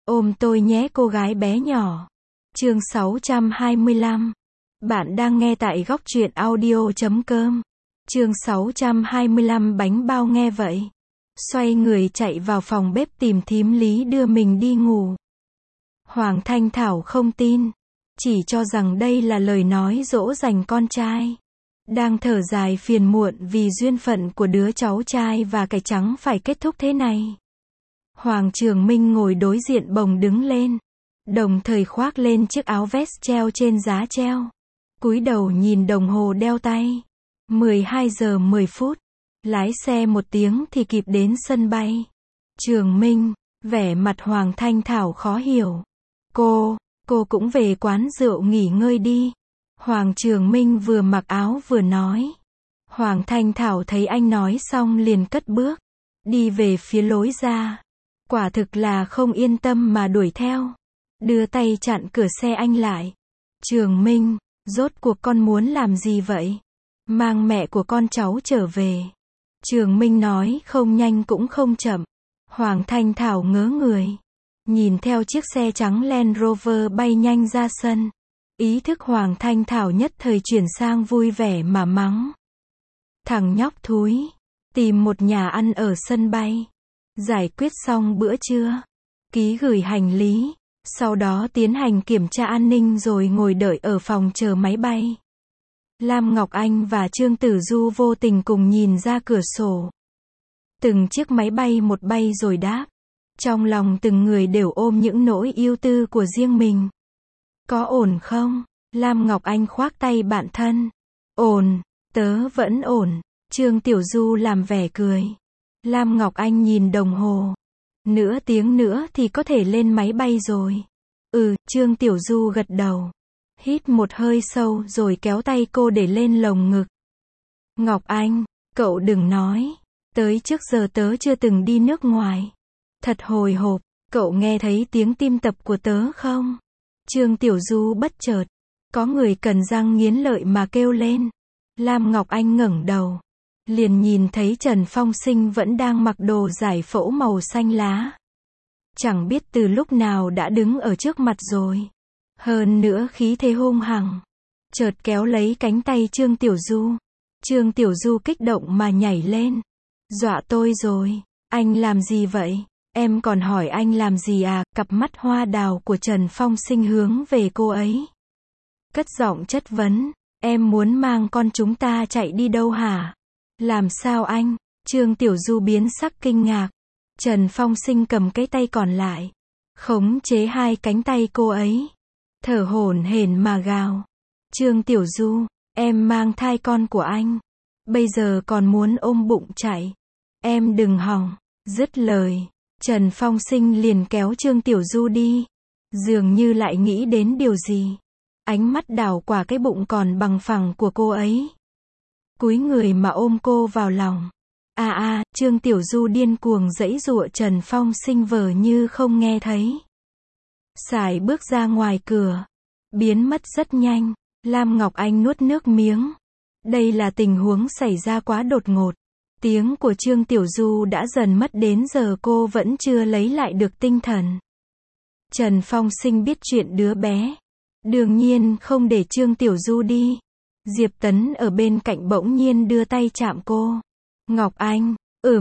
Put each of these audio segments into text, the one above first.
Ôm tôi nhé cô gái bé nhỏ. Chương 625. Bạn đang nghe tại góc truyện audio.com. Chương 625 bánh bao nghe vậy. Xoay người chạy vào phòng bếp tìm thím Lý đưa mình đi ngủ. Hoàng Thanh Thảo không tin. Chỉ cho rằng đây là lời nói dỗ dành con trai. Đang thở dài phiền muộn vì duyên phận của đứa cháu trai và cải trắng phải kết thúc thế này. Hoàng Trường Minh ngồi đối diện bồng đứng lên. Đồng thời khoác lên chiếc áo vest treo trên giá treo. Cúi đầu nhìn đồng hồ đeo tay. 12 giờ 10 phút. Lái xe 1 tiếng thì kịp đến sân bay. Trường Minh, vẻ mặt Hoàng Thanh Thảo khó hiểu. Cô cũng về quán rượu nghỉ ngơi đi. Hoàng Trường Minh vừa mặc áo vừa nói. Hoàng Thanh Thảo thấy anh nói xong liền cất bước. Đi về phía lối ra. Quả thực là không yên tâm mà đuổi theo. Đưa tay chặn cửa xe anh lại. Trường Minh, rốt cuộc con muốn làm gì vậy? Mang mẹ của con cháu trở về. Trường Minh nói không nhanh cũng không chậm. Hoàng Thanh Thảo ngớ người. Nhìn theo chiếc xe trắng Land Rover bay nhanh ra sân. Ý thức Hoàng Thanh Thảo nhất thời chuyển sang vui vẻ mà mắng. Thằng nhóc thúi. Tìm một nhà ăn ở sân bay. Giải quyết xong bữa trưa. Ký gửi hành lý. Sau đó tiến hành kiểm tra an ninh rồi ngồi đợi ở phòng chờ máy bay. Lam Ngọc Anh và Trương Tử Du vô tình cùng nhìn ra cửa sổ. Từng chiếc máy bay một bay rồi đáp. Trong lòng từng người đều ôm những nỗi ưu tư của riêng mình. Có ổn không? Lam Ngọc Anh khoác tay bạn thân. Ổn, tớ vẫn ổn. Trương Tiểu Du làm vẻ cười. Lam Ngọc Anh nhìn đồng hồ. Nửa tiếng nữa thì có thể lên máy bay rồi. Trương Tiểu Du gật đầu. Hít một hơi sâu rồi kéo tay cô để lên lồng ngực. Ngọc Anh, cậu đừng nói. Tới trước giờ tớ chưa từng đi nước ngoài. Thật hồi hộp, cậu nghe thấy tiếng tim đập của tớ không? Trương Tiểu Du bất chợt. Có người cần răng nghiến lợi mà kêu lên. Lam Ngọc Anh ngẩng đầu. Liền nhìn thấy Trần Phong Sinh vẫn đang mặc đồ giải phẫu màu xanh lá. Chẳng biết từ lúc nào đã đứng ở trước mặt rồi. Hơn nữa khí thế hung hăng. Chợt kéo lấy cánh tay Trương Tiểu Du. Trương Tiểu Du kích động mà nhảy lên. Dọa tôi rồi. Anh làm gì vậy? Em còn hỏi anh làm gì à? Cặp mắt hoa đào của Trần Phong Sinh hướng về cô ấy. Cất giọng chất vấn. Em muốn mang con chúng ta chạy đi đâu hả? Làm sao anh? Trương Tiểu Du biến sắc kinh ngạc. Trần Phong Sinh cầm cái tay còn lại. Khống chế hai cánh tay cô ấy. Thở hổn hển mà gào. Trương Tiểu Du, em mang thai con của anh. Bây giờ còn muốn ôm bụng chạy. Em đừng hòng. Dứt lời. Trần Phong Sinh liền kéo Trương Tiểu Du đi. Dường như lại nghĩ đến điều gì. Ánh mắt đảo qua cái bụng còn bằng phẳng của cô ấy. Cúi người mà ôm cô vào lòng. Trương Tiểu Du điên cuồng giãy giụa. Trần Phong Sinh vờ như không nghe thấy. Sải bước ra ngoài cửa. Biến mất rất nhanh. Lam Ngọc Anh nuốt nước miếng. Đây là tình huống xảy ra quá đột ngột. Tiếng của Trương Tiểu Du đã dần mất đến giờ cô vẫn chưa lấy lại được tinh thần. Trần Phong Sinh biết chuyện đứa bé. Đương nhiên không để Trương Tiểu Du đi. Diệp Tấn ở bên cạnh bỗng nhiên đưa tay chạm cô. Ngọc Anh,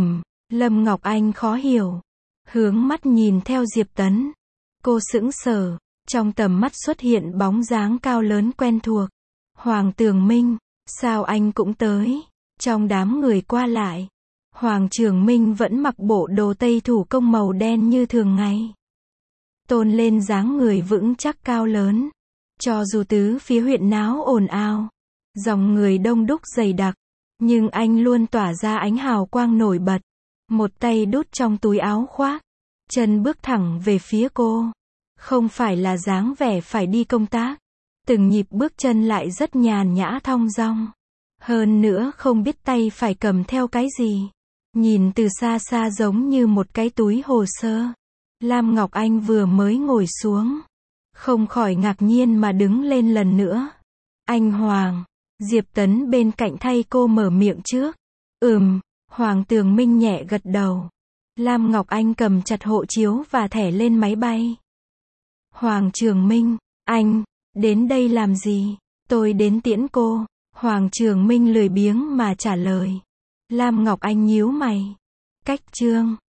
Lâm Ngọc Anh khó hiểu. Hướng mắt nhìn theo Diệp Tấn. Cô sững sờ. Trong tầm mắt xuất hiện bóng dáng cao lớn quen thuộc. Hoàng Tường Minh, sao anh cũng tới? Trong đám người qua lại, Hoàng Trường Minh vẫn mặc bộ đồ tây thủ công màu đen như thường ngày. Tôn lên dáng người vững chắc cao lớn. Cho dù tứ phía huyện náo ồn ào, dòng người đông đúc dày đặc, nhưng anh luôn tỏa ra ánh hào quang nổi bật. Một tay đút trong túi áo khoác, chân bước thẳng về phía cô. Không phải là dáng vẻ phải đi công tác. Từng nhịp bước chân lại rất nhàn nhã thong dong. Hơn nữa không biết tay phải cầm theo cái gì. Nhìn từ xa xa giống như một cái túi hồ sơ. Lam Ngọc Anh vừa mới ngồi xuống. Không khỏi ngạc nhiên mà đứng lên lần nữa. Anh Hoàng. Diệp Tấn bên cạnh thay cô mở miệng trước. Hoàng Tường Minh nhẹ gật đầu. Lam Ngọc Anh cầm chặt hộ chiếu và thẻ lên máy bay. Hoàng Trường Minh, anh, đến đây làm gì? Tôi đến tiễn cô. Hoàng Trường Minh lười biếng mà trả lời. Lam Ngọc Anh nhíu mày. Cách chương